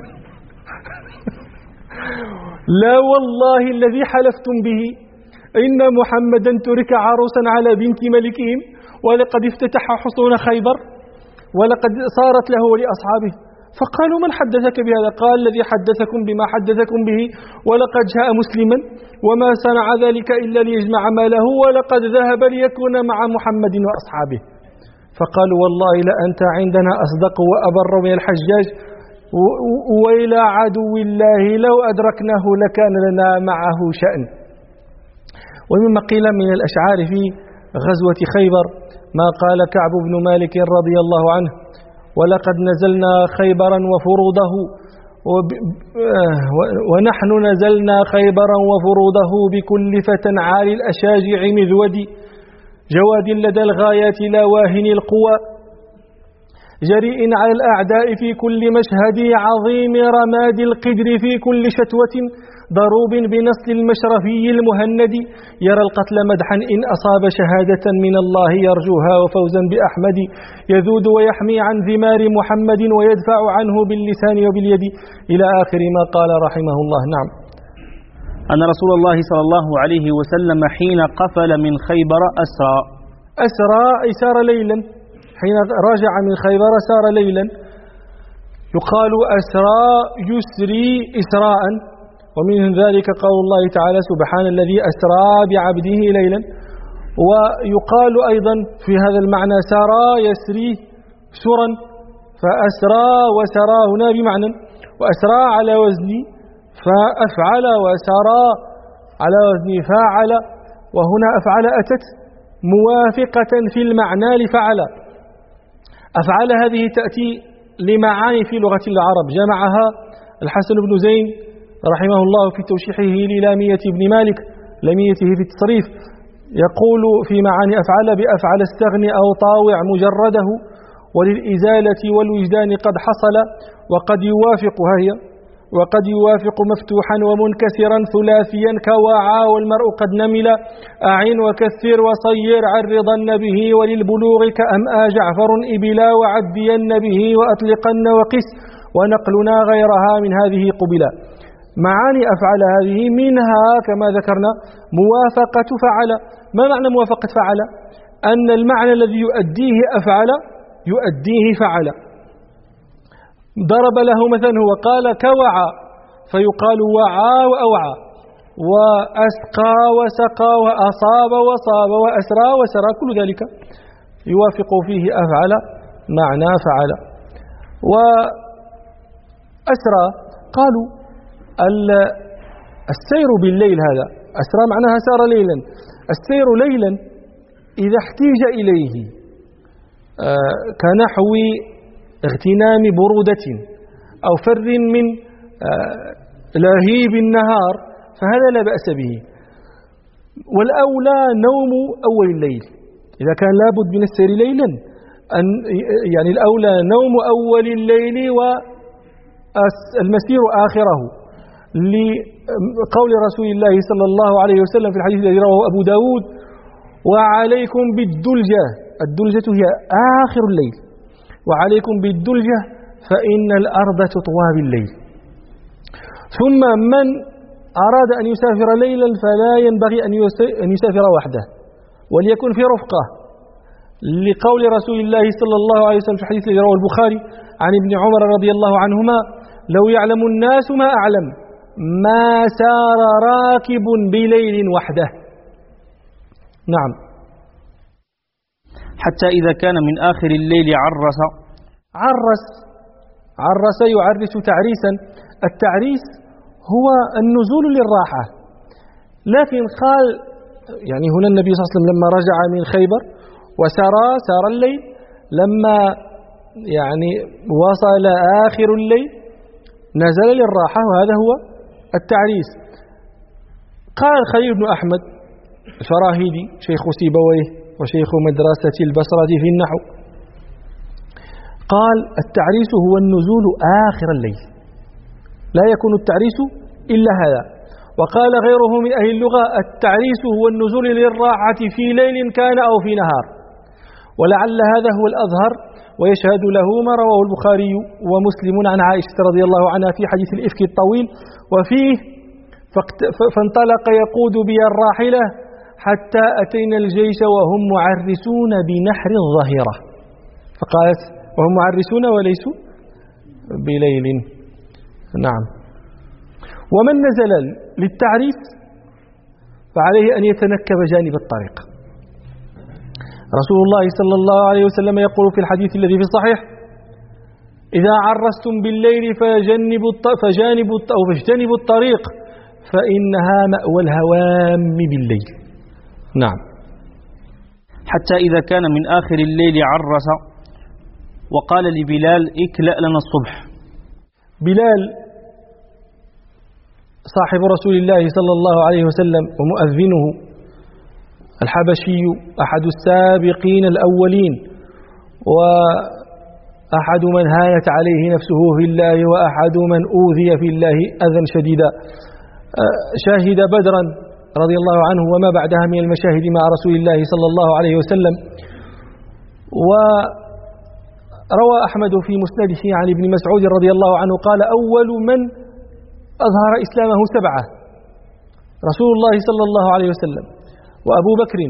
لا والله الذي حلفتم به إن محمدا ترك عروسا على بنت ملكهم ولقد افتتح حصون خيبر ولقد صارت له ولأصحابه. فقالوا من حدثك بهذا؟ قال الذي حدثكم بما حدثكم به، ولقد جاء مسلما وما صنع ذلك إلا ليجمع ماله ولقد ذهب ليكون مع محمد وأصحابه. فقالوا والله لأنت عندنا أصدق وأبر من الحجاج، وإلى عدو الله لو أدركناه لكان لنا معه شأن. ومما قيل من الأشعار في غزوة خيبر ما قال كعب بن مالك رضي الله عنه ولقد نزلنا خيبرا وفروضه ونحن نزلنا خيبرا وفروضه بكل فتى عالي الأشاجع مذود جواد لدى الغايات لا واهن القوى جريء على الأعداء في كل مشهد عظيم رماد القدر في كل شتوة ضروب بنصل المشرفي المهند يرى القتل مدحا إن أصاب شهادة من الله يرجوها وفوزا بأحمد يذود ويحمي عن ثمار محمد ويدفع عنه باللسان وباليد إلى آخر ما قال رحمه الله. نعم. أن رسول الله صلى الله عليه وسلم حين قفل من خيبر أسرى أي سار ليلا، حين رجع من خيبر سار ليلا، يقال أسرى يسري إسراء، ومن ذلك قول الله تعالى سبحان الذي أسرى بعبده ليلا. ويقال أيضا في هذا المعنى سرى يسري سرا، فأسرى وسرى هنا بمعنى، وأسرى على وزن فأفعل وسرى على وزن فاعل، وهنا أفعل أتت موافقة في المعنى لفعل. أفعل هذه تأتي لمعاني في لغة العرب جمعها الحسن بن زين رحمه الله في توشيحه للامية ابن مالك لاميته في التصريف، يقول في معاني أفعل بأفعل استغني أو طاوع مجرده وللإزالة والوجدان قد حصل وقد يوافقها هي وقد يوافق مفتوحا ومنكسرا ثلاثيا كواعا والمرء قد نمل أعين وكثر وصير عرضن به وللبلوغ كأمآ جعفر إبلا وعدين به وأطلقن وقس ونقلنا غيرها من هذه قبلا. معاني أفعل هذه منها كما ذكرنا موافقة فعل. ما معنى موافقة فعل؟ أن المعنى الذي يؤديه أفعل يؤديه فعل. ضرب له مثلا هو قال كوعى فيقال وعى وأوعى، وأسقى وسقى وأصاب وصاب وأسرى وسرى، كل ذلك يوافق فيه أفعل معنى فعل. وأسرى قالوا السير بالليل هذا أسرى معناها سار ليلا. السير ليلا إذا احتيج إليه كنحو اغتنام برودة أو فر من لهيب النهار فهذا لا بأس به. والأولى نوم أول الليل إذا كان لابد من السير ليلا، يعني الأولى نوم أول الليل والمسير آخره. لقول رسول الله صلى الله عليه وسلم في الحديث الذي رواه أبو داود: وعليكم بالدلجة. الدلجة هي آخر الليل. وعليكم بالدلجة فإن الأرض تطوى بالليل. ثم من أراد أن يسافر ليلا فلا ينبغي أن يسافر وحده، وليكن في رفقة، لقول رسول الله صلى الله عليه وسلم في الحديث الذي رواه البخاري عن ابن عمر رضي الله عنهما: لو يعلم الناس ما أعلم ما سار راكب بليل وحده. نعم. حتى إذا كان من آخر الليل عرس يعرس تعريسا. التعريس هو النزول للراحة، لكن قال يعني هنا النبي صلى الله عليه وسلم لما رجع من خيبر سار الليل، لما يعني وصل آخر الليل نزل للراحة، وهذا هو التعريس. قال خليل بن أحمد الفراهيدي شيخ سيبويه وشيخ مدرسة البصرة في النحو، قال: التعريس هو النزول آخر الليل، لا يكون التعريس إلا هذا. وقال غيره من أهل اللغة: التعريس هو النزول للراحة في ليل كان أو في نهار. ولعل هذا هو الأظهر، ويشهد له ما رواه البخاري ومسلم عن عائشة رضي الله عنها في حديث الإفك الطويل، وفيه: فانطلق يقود بي الراحلة حتى أتينا الجيش وهم معرسون بنحر الظهيرة. فقالت: وهم معرسون وليسوا بليل. نعم. ومن نزل للتعريس فعليه أن يتنكب جانب الطريق. رسول الله صلى الله عليه وسلم يقول في الحديث الذي في الصحيح: إذا عرستم بالليل فاجتنبوا الطريق فإنها مأوى الهوام بالليل. نعم. حتى إذا كان من آخر الليل عرس وقال لبلال: اكلأ لنا الصبح. بلال صاحب رسول الله صلى الله عليه وسلم ومؤذنه الحبشي، أحد السابقين الأولين، وأحد من هانت عليه نفسه في الله، وأحد من أوذي في الله أذى شديدا. شاهد بدرا رضي الله عنه وما بعدها من المشاهد مع رسول الله صلى الله عليه وسلم. وروى أحمد في مسنده عن ابن مسعود رضي الله عنه قال: أول من أظهر إسلامه 7: رسول الله صلى الله عليه وسلم، وأبو بكر،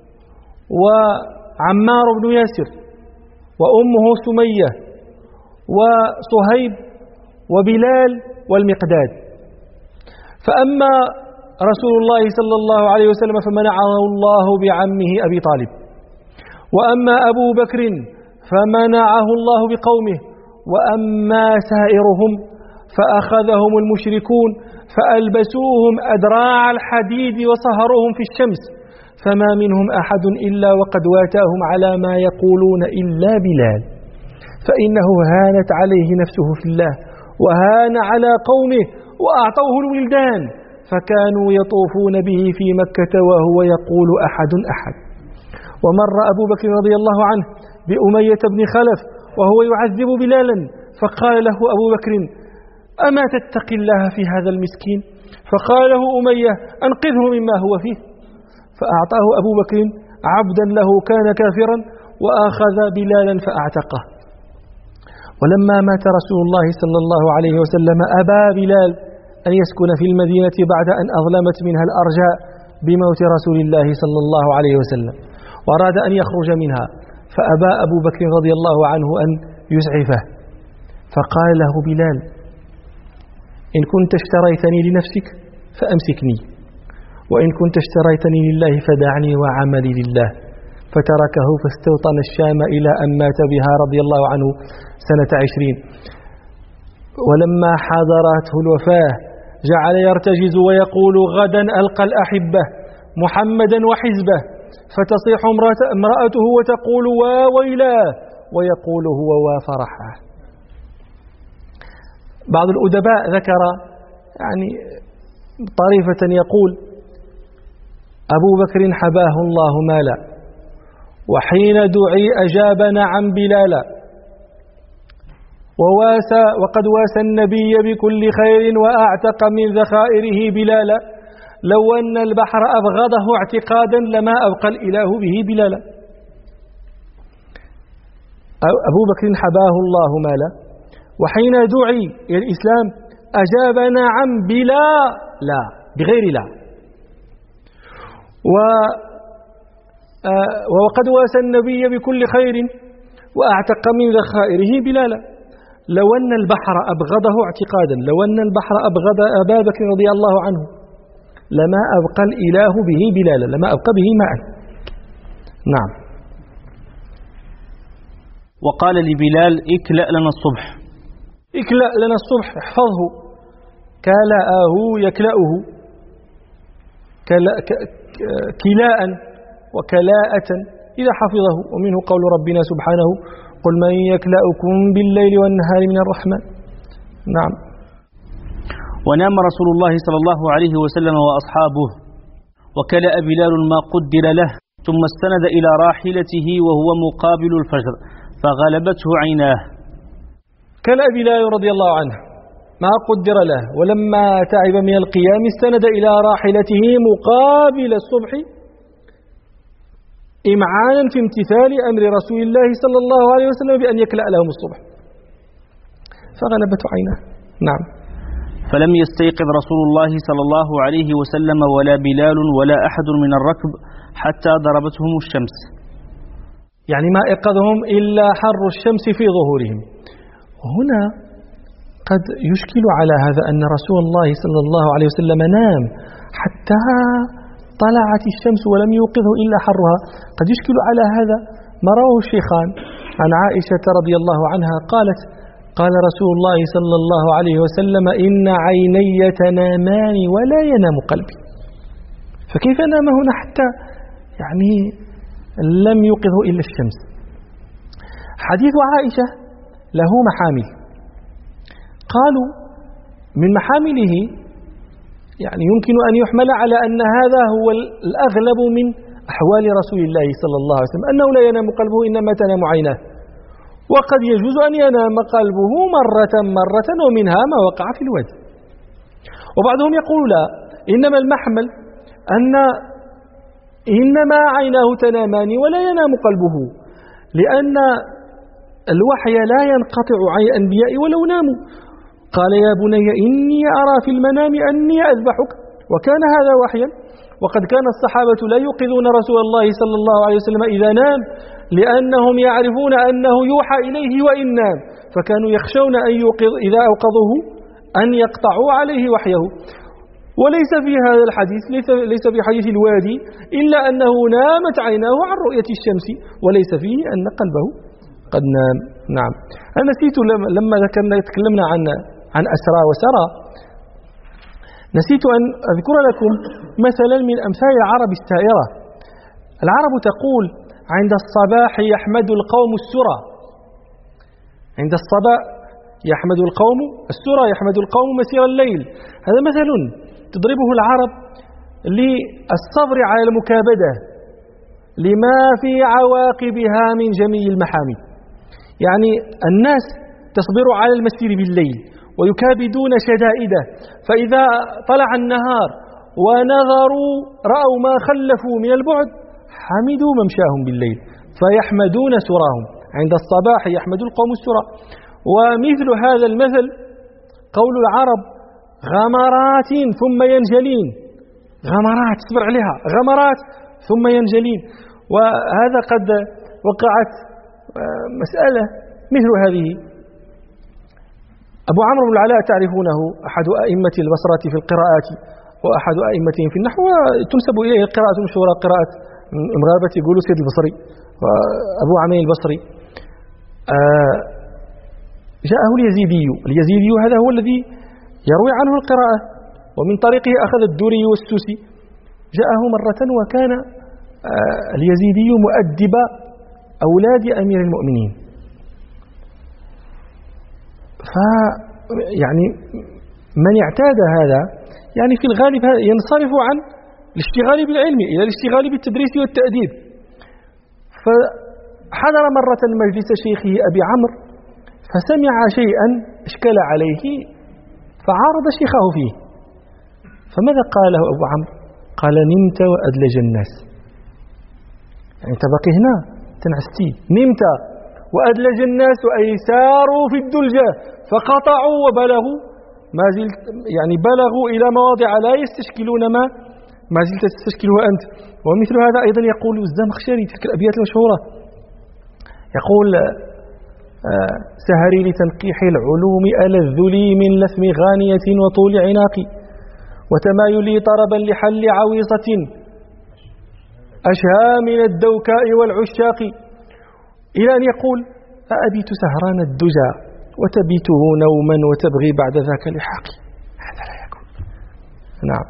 وعمار بن ياسر، وأمه سمية، وصهيب، وبلال، والمقداد. فأما رسول الله صلى الله عليه وسلم فمنعه الله بعمه أبي طالب، وأما أبو بكر فمنعه الله بقومه، وأما سائرهم فأخذهم المشركون فألبسوهم أدراع الحديد وصهروهم في الشمس، فما منهم أحد إلا وقد واتاهم على ما يقولون إلا بلال، فإنه هانت عليه نفسه في الله وهان على قومه وأعطوه الولدان، فكانوا يطوفون به في مكة وهو يقول أحد أحد. ومر أبو بكر رضي الله عنه بأمية بن خلف وهو يعذب بلالا، فقال له أبو بكر: أما تتقي الله في هذا المسكين؟ فقال له أمية: أنقذه مما هو فيه. فأعطاه أبو بكر عبدا له كان كافرا، وأخذ بلالا فأعتقه. ولما مات رسول الله صلى الله عليه وسلم أبى بلال أن يسكن في المدينة بعد أن أظلمت منها الأرجاء بموت رسول الله صلى الله عليه وسلم، وأراد أن يخرج منها، فأبى أبو بكر رضي الله عنه أن يسعفه، فقال له بلال: إن كنت اشتريتني لنفسك فأمسكني، وإن كنت اشتريتني لله فدعني وعملي لله. فتركه فاستوطن الشام إلى أن مات بها رضي الله عنه سنة 20. ولما حضرته الوفاة جعل يرتجز ويقول: غدا ألقى الأحبة محمدا وحزبه، فتصيح امرأته وتقول: وويلاه، ويقول هو: وفرحه. بعض الأدباء ذكر يعني طريفة يقول: أبو بكر حباه الله مالا، وحين دعي أجاب نعم بلالا، وقد واسى النبي بكل خير وأعتق من ذخائره بلالا. لو أن البحر أبغضه اعتقادا لما أبقى الإله به بلالا. أبو بكر حباه الله مالا، وحين دعي إلى الإسلام أجاب نعم بلا لا، بغير لا. وقد واسى النبي بكل خير وأعتق من ذخائره بلالا. لو أن البحر أبغضه اعتقادا، لو أن البحر أبغض أبا بكر رضي الله عنه لما أبقى الإله به بلالا، لما أبقى به معا. نعم. وقال لبلال اكلأ لنا الصبح. اكلأ لنا الصبح، احفظه. كلأه يكلأه، كلاء وكلاءة إذا حفظه. ومنه قول ربنا سبحانه قل من يكلأكم بالليل والنهار من الرحمن. نعم. ونام رسول الله صلى الله عليه وسلم وأصحابه، وكلأ بلال ما قدر له، ثم استند إلى راحلته وهو مقابل الفجر فغلبته عيناه. كلأ بلال رضي الله عنه ما قدر له، ولما تعب من القيام استند إلى راحلته مقابل الصبح إمعانا في امتثال أمر رسول الله صلى الله عليه وسلم بأن يكلأ لهم الصبح فغلبته عيناه. نعم. فلم يستيقظ رسول الله صلى الله عليه وسلم ولا بلال ولا أحد من الركب حتى ضربتهم الشمس. يعني ما إيقظهم إلا حر الشمس في ظهورهم. وهنا قد يشكل على هذا أن رسول الله صلى الله عليه وسلم نام حتى طلعت الشمس ولم يوقظه إلا حرها. قد يشكل على هذا ما رواه الشيخان عن عائشة رضي الله عنها قالت قال رسول الله صلى الله عليه وسلم إن عيني تنامان ولا ينام قلبي. فكيف نام هنا حتى يعني لم يوقظه إلا الشمس؟ حديث عائشة له محامل. قالوا من محامله يعني يمكن أن يحمل على أن هذا هو الأغلب من أحوال رسول الله صلى الله عليه وسلم، أنه لا ينام قلبه إنما تنام عيناه، وقد يجوز أن ينام قلبه مرة ومنها ما وقع في الوادي. وبعضهم يقول لا، إنما المحمل أن إنما عيناه تنامان ولا ينام قلبه، لأن الوحي لا ينقطع عن الأنبياء ولو ناموا. قال يا بني إني أرى في المنام أني أذبحك، وكان هذا وحيا. وقد كان الصحابة لا يوقظون رسول الله صلى الله عليه وسلم إذا نام، لأنهم يعرفون أنه يوحى إليه وإن نام، فكانوا يخشون أن إذا أوقظوه أن يقطعوا عليه وحيه. وليس في هذا الحديث، ليس في حديث الوادي إلا أنه نامت عيناه عن رؤية الشمس، وليس فيه أن قلبه قد نام. نعم. أنا نسيت لما تكلمنا عن أسرى وسرى، نسيت أن أذكر لكم مثلا من أمثال العرب السائرة. العرب تقول عند الصباح يحمد القوم السرى، عند الصباح يحمد القوم السرى، يحمد القوم مسير الليل. هذا مثل تضربه العرب للصبر على المكابدة لما في عواقبها من جميع المحامي. يعني الناس تصبر على المسير بالليل ويكابدون شدائده، فإذا طلع النهار ونظروا رأوا ما خلفوا من البعد حمدوا ممشاهم بالليل فيحمدون سراهم. عند الصباح يحمد القوم السرى. ومثل هذا المثل قول العرب غمرات ثم ينجلين، غمرات اصبر عليها، غمرات ثم ينجلين. وهذا قد وقعت مسألة مثل هذه. أبو عمرو بن العلاء تعرفونه، أحد أئمة البصرة في القراءات وأحد أئمتهم في النحو، تنسب إليه القراءة المشهورة قراءة المغاربة يقولوا سيد البصري وأبو عمين البصري. جاءه اليزيدي هذا هو الذي يروي عنه القراءة، ومن طريقه أخذ الدوري والسوسي. جاءه مرة وكان اليزيدي مؤدب أولاد أمير المؤمنين، يعني من اعتاد هذا يعني في الغالب ينصرف عن الاشتغال بالعلم إلى الاشتغال بالتدريس والتأديب. فحضر مرة مجلس شيخه أبي عمرو فسمع شيئا اشكل عليه فعارض شيخه فيه. فماذا قال له أبو عمرو؟ قال: نمت وأدلج الناس. يعني أنت باقي هنا تنعستي، نمت وأدلج الناس، أي ساروا في الدلجة فقطعوا وبلغوا ما زلت، يعني بلغوا إلى مواضع لا يستشكلون ما زلت تستشكله أنت. ومثل هذا أيضا يقول الزمخشري تلك الأبيات المشهورة، يقول: سهري لتنقيح العلوم ألذ لي من لثم غانية وطول عناقي، وتمايلي طربا لحل عويصة أشهى من الدوكاء والعشاق، إلى أن يقول: أأبيت سهران الدجى وتبيته نوما وتبغي بعد ذاك لحاقي. هذا لا يكون. نعم.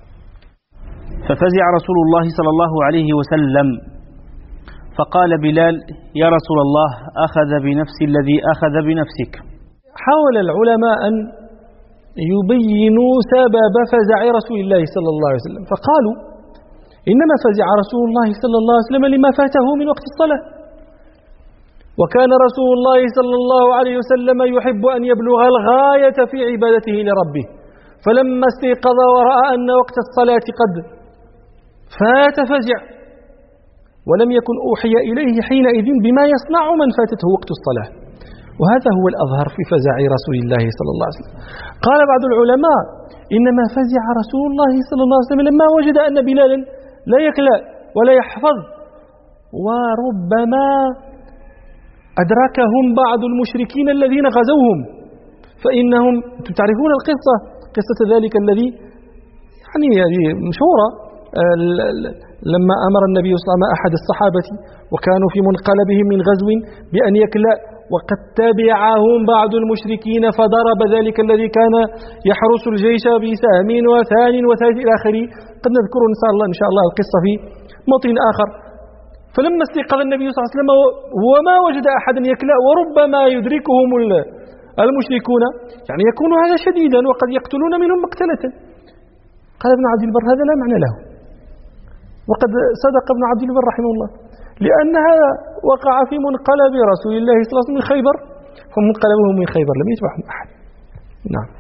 ففزع رسول الله صلى الله عليه وسلم فقال بلال: يا رسول الله أخذ بنفسي الذي أخذ بنفسك. حاول العلماء أن يبينوا سبب فزع رسول الله صلى الله عليه وسلم، فقالوا: إنما فزع رسول الله صلى الله عليه وسلم لما فاته من وقت الصلاة، وكان رسول الله صلى الله عليه وسلم يحب أن يبلغ الغاية في عبادته لربه، فلما استيقظ ورأى أن وقت الصلاة قد فات فزع، ولم يكن أوحي إليه حينئذ بما يصنع من فاتته وقت الصلاة. وهذا هو الأظهر في فزع رسول الله صلى الله عليه وسلم. قال بعض العلماء: إنما فزع رسول الله صلى الله عليه وسلم لما وجد أن بلالا لا يكلأ ولا يحفظ، وربما أدركهم بعض المشركين الذين غزوهم، فإنهم تعرفون القصة، قصة ذلك الذي يعني هذه مشهورة، لما أمر النبي صلى الله عليه وسلم أحد الصحابة وكانوا في منقلبهم من غزو بأن يكلأ، وقد تبعهم بعض المشركين فضرب ذلك الذي كان يحرس الجيش بسهم وثان وثالث إلى آخره. قد نذكر إن شاء الله القصة في موطن آخر. فلما استيقظ النبي صلى الله عليه وسلم وما وجد أحدا يكلأ، وربما يدركهم المشركون، يعني يكون هذا شديدا وقد يقتلون منهم مقتلة. قال ابن عبد البر: هذا لا معنى له. وقد صدق ابن عبد البر رحمه الله، لأن هذا وقع في منقلب رسول الله صلى الله عليه وسلم من خيبر، فمنقلبهم من خيبر لم يتبعهم أحد. نعم.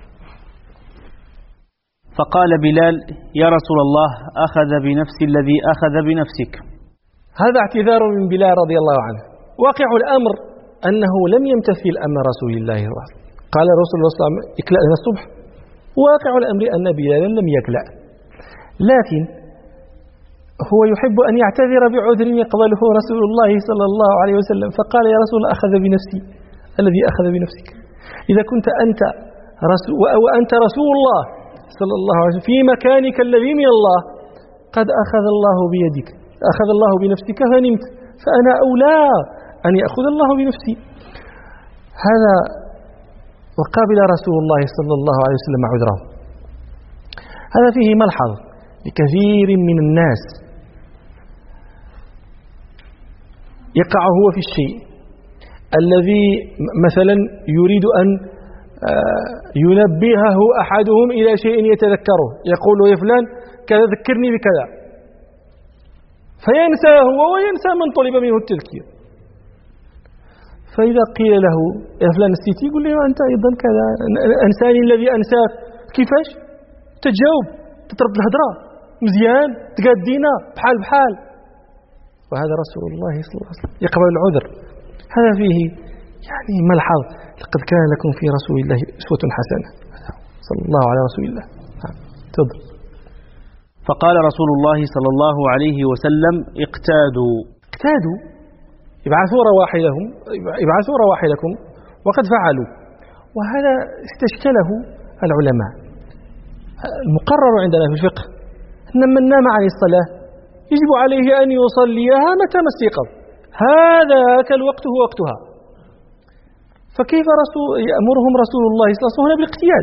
فقال بلال: يا رسول الله أخذ بنفسي الذي أخذ بنفسك. هذا اعتذار من بلال رضي الله عنه. واقع الأمر أنه لم يمتثل أمر رسول الله صلى الله عليه وسلم. قال رسول الله صلى الله عليه وسلم: اكلأ لنا الصبح. واقع الأمر أن بلالا لم يكلأ، لكن هو يحب أن يعتذر بعذر يقبله رسول الله صلى الله عليه وسلم، فقال: يا رسول الله أخذ بنفسي الذي أخذ بنفسك. إذا كنت أنت وأنت رسول الله صلى الله عليه وسلم في مكانك الذي من الله، قد أخذ الله بيدك، أخذ الله بنفسك فنمت، فأنا أولى أن يأخذ الله بنفسي. هذا وقابل رسول الله صلى الله عليه وسلم عذره. هذا فيه ملحظ لكثير من الناس، يقع هو في الشيء الذي مثلا يريد أن ينبهه أحدهم إلى شيء يتذكره، يقول له: يا فلان كذا ذكرني بكذا، فينسى هو وينسى من طلب منه التذكير. فإذا قيل له: يا فلان نسيتي، يقول له: أنت أيضا كذا، أنساني الذي أنساك. كيفاش تجاوب؟ تترد الهدرة مزيان، تقادينا بحال. وهذا رسول الله صلى الله عليه وسلم يقبل العذر. هذا فيه يعني ملحظ: لقد كان لكم في رسول الله أسوة حسنة. صلى الله على رسول الله. تفضل. فقال رسول الله صلى الله عليه وسلم: اقتادوا. ابعثوا رواحلكم وقد فعلوا. وهذا استشكله العلماء. المقرر عندنا في الفقه أن من نام عن الصلاة يجب عليه أن يصليها متى ما استيقظ، هذاك الوقت هو وقتها. فكيف يأمرهم رسول الله صلى الله عليه وسلم بالاقتياد؟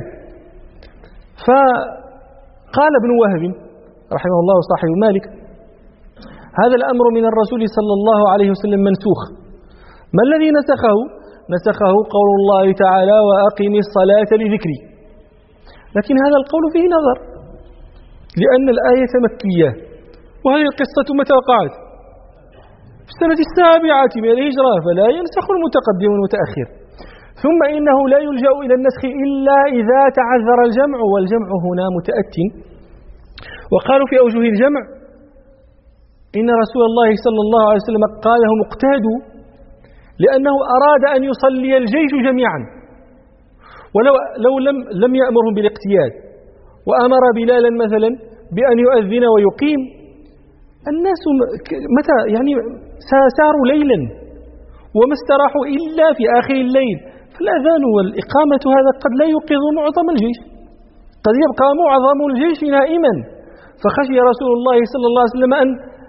فقال ابن وهب رحمه الله صاحب مالك: هذا الأمر من الرسول صلى الله عليه وسلم منسوخ. ما الذي نسخه قول الله تعالى: وأقم الصلاة لذكري. لكن هذا القول فيه نظر، لأن الآية مكية، وهذه القصة متى وقعت؟ في السنة 7 من الهجرة، فلا ينسخ المتقدم والمتأخر. ثم إنه لا يلجأ إلى النسخ إلا إذا تعذر الجمع، والجمع هنا متأت. وقالوا في أوجه الجمع إن رسول الله صلى الله عليه وسلم قال لهم اقتادوا، لأنه أراد أن يصلي الجيش جميعا، ولو لم يأمرهم بالاقتياد وأمر بلالا مثلا بأن يؤذن ويقيم، الناس متى يعني ساروا ليلا وما استراحوا إلا في آخر الليل، فالأذان والإقامة هذا قد لا يوقظ معظم الجيش، قد يبقى معظم الجيش نائما، فخشي رسول الله صلى الله عليه وسلم أن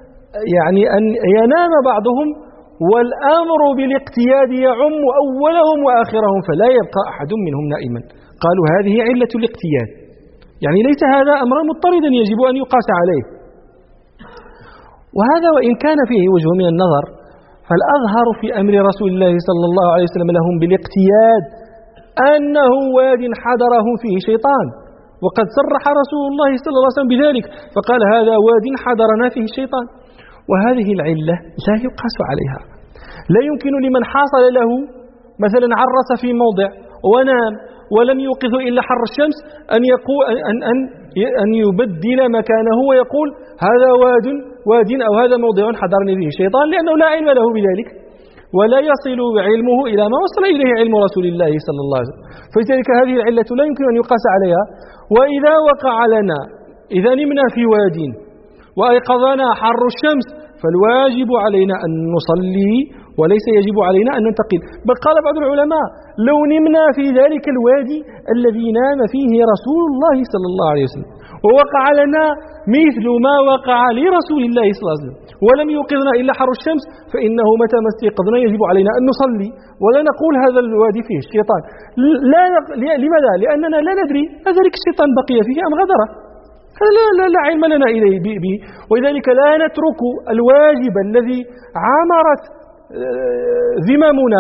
ينام بعضهم والأمر بالاقتياد يعم أولهم وآخرهم فلا يبقى أحد منهم نائما. قالوا هذه علة الاقتياد، يعني ليس هذا أمرا مضطردا يجب أن يقاس عليه. وهذا وإن كان فيه وجه من النظر، فالأظهر في أمر رسول الله صلى الله عليه وسلم لهم بالاقتياد أنه واد حضره فيه شيطان، وقد صرح رسول الله صلى الله عليه وسلم بذلك فقال هذا واد حضرنا فيه الشيطان. وهذه العلة لا يقاس عليها. لا يمكن لمن حاصل له مثلا عرس في موضع ونام ولم يوقظ إلا حر الشمس أن يبدل مكانه ويقول هذا واد أو هذا موضع حضرني فيه الشيطان، لأنه لا علم له بذلك ولا يصل علمه إلى ما وصل إليه علم رسول الله صلى الله عليه وسلم. فلذلك هذه العلة لا يمكن أن يقاس عليها. وإذا وقع لنا إذا نمنا في واد وأيقظنا حر الشمس فالواجب علينا أن نصلي وليس يجب علينا أن ننتقل. بل قال بعض العلماء لو نمنا في ذلك الوادي الذي نام فيه رسول الله صلى الله عليه وسلم ووقع لنا مثل ما وقع لرسول الله صلى الله عليه وسلم ولم يوقظنا إلا حر الشمس فإنه متى ما استيقظنا يجب علينا أن نصلي ولا نقول هذا الوادي فيه الشيطان. لماذا؟ لأننا لا ندري أذلك الشيطان بقي فيه أم غدره، لا علم لنا إليه به. ولذلك لا نترك الواجب الذي عامرت ذممنا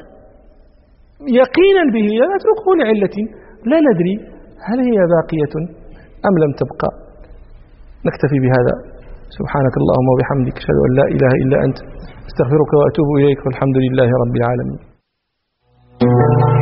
يقينا به، لا نتركه لعلة لا ندري هل هي باقية أم لم تبقى. نكتفي بهذا. سبحانك اللهم وبحمدك أشهد أن لا إله إلا أنت استغفرك وأتوب إليك والحمد لله رب العالمين.